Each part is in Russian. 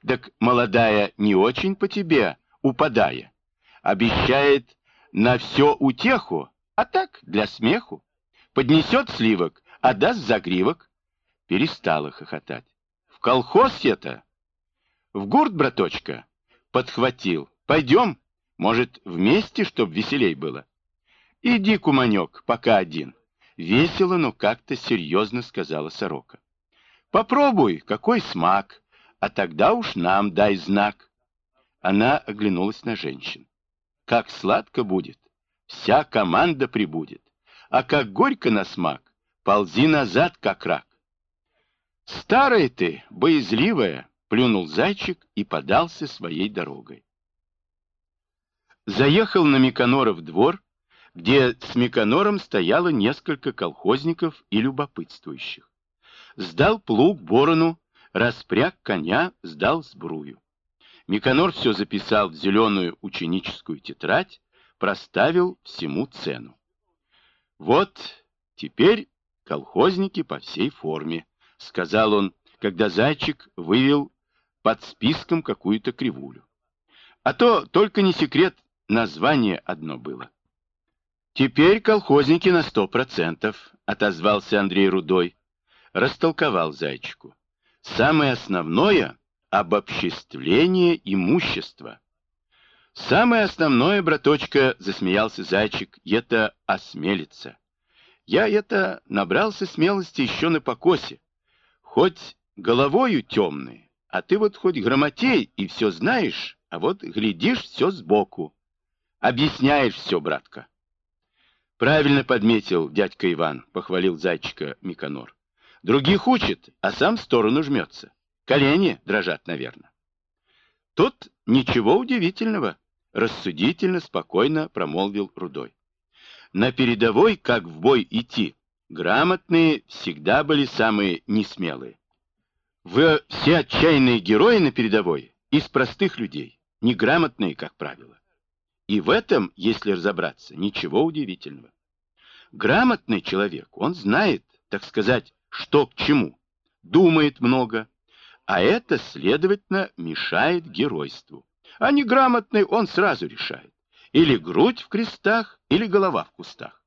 Так молодая не очень по тебе, упадая. Обещает на все утеху, а так для смеху. Поднесет сливок, а даст загривок. Перестала хохотать. В колхоз это? В гурт, браточка? Подхватил. Пойдем, может, вместе, чтоб веселей было. Иди, куманек, пока один. Весело, но как-то серьезно сказала сорока. Попробуй, какой смак, а тогда уж нам дай знак. Она оглянулась на женщин. Как сладко будет, вся команда прибудет, а как горько на смак, ползи назад, как рак. Старая ты, боязливая, плюнул зайчик и подался своей дорогой. Заехал на Миконоров двор, где с Миконором стояло несколько колхозников и любопытствующих. Сдал плуг Борону, распряг коня, сдал сбрую. Миконор все записал в зеленую ученическую тетрадь, проставил всему цену. Вот теперь колхозники по всей форме, сказал он, когда зайчик вывел под списком какую-то кривулю. А то только не секрет, название одно было. Теперь колхозники на 100%, отозвался Андрей Рудой, растолковал зайчику. Самое основное — обобществление имущества. Самое основное, браточка, засмеялся зайчик, это осмелиться. Я это набрался смелости еще на покосе. Хоть головою темный, а ты вот хоть грамотей и все знаешь, а вот глядишь все сбоку. Объясняешь все, братка. Правильно подметил дядька Иван, похвалил зайчика Миконор. Других учит, а сам в сторону жмется. Колени дрожат, наверное. Тут ничего удивительного, рассудительно, спокойно промолвил Рудой. На передовой, как в бой идти, грамотные всегда были самые несмелые. Вы все отчаянные герои на передовой из простых людей, неграмотные, как правило. И в этом, если разобраться, ничего удивительного. Грамотный человек, он знает, так сказать, что к чему, думает много, а это, следовательно, мешает геройству. А неграмотный он сразу решает. Или грудь в крестах, или голова в кустах.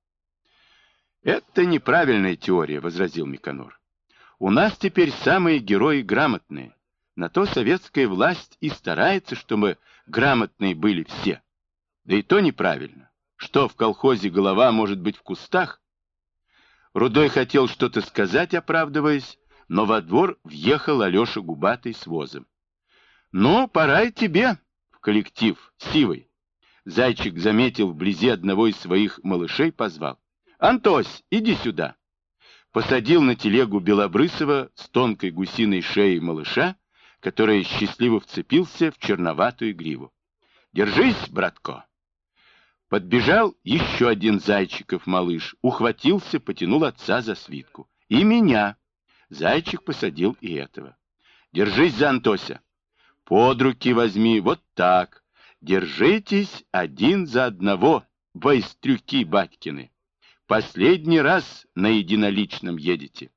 Это неправильная теория, возразил Миконор. У нас теперь самые герои грамотные. На то советская власть и старается, чтобы грамотные были все. Да и то неправильно. Что в колхозе голова может быть в кустах? Рудой хотел что-то сказать, оправдываясь, но во двор въехал Алеша Губатый с возом. «Ну, пора и тебе в коллектив, Сивый». Зайчик заметил вблизи одного из своих малышей, позвал. «Антось, иди сюда». Посадил на телегу белобрысого с тонкой гусиной шеей малыша, который счастливо вцепился в черноватую гриву. «Держись, братко». Подбежал еще один Зайчиков малыш, ухватился, потянул отца за свитку. «И меня». Зайчик посадил и этого. «Держись за Антося. Под руки возьми, вот так. Держитесь один за одного, байстрюки батькины. Последний раз на единоличном едете».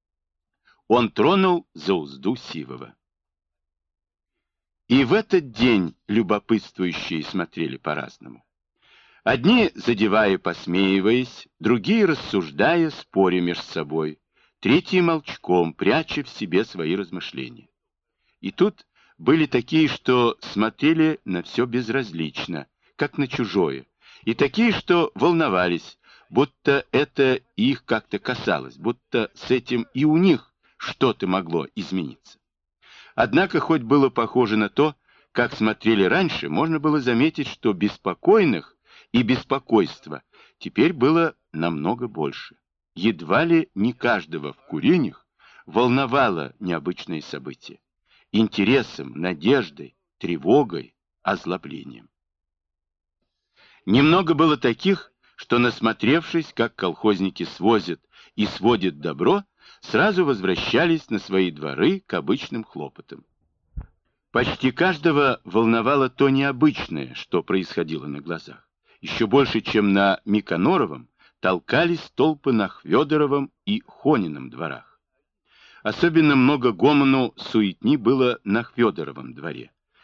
Он тронул за узду Сивова. И в этот день любопытствующие смотрели по-разному. Одни задевая, посмеиваясь, другие рассуждая, споря между собой, третьи молчком, пряча в себе свои размышления. И тут были такие, что смотрели на все безразлично, как на чужое, и такие, что волновались, будто это их как-то касалось, будто с этим и у них что-то могло измениться. Однако, хоть было похоже на то, как смотрели раньше, можно было заметить, что беспокойных и беспокойства теперь было намного больше. Едва ли не каждого в Куренях волновало необычное событие. Интересом, надеждой, тревогой, озлоблением. Немного было таких, что, насмотревшись, как колхозники свозят и сводят добро, сразу возвращались на свои дворы к обычным хлопотам. Почти каждого волновало то необычное, что происходило на глазах. Еще больше, чем на Миконоровом, толкались толпы на Хвёдоровом и Хонином дворах. Особенно много гомону суетни было на Федоровом дворе.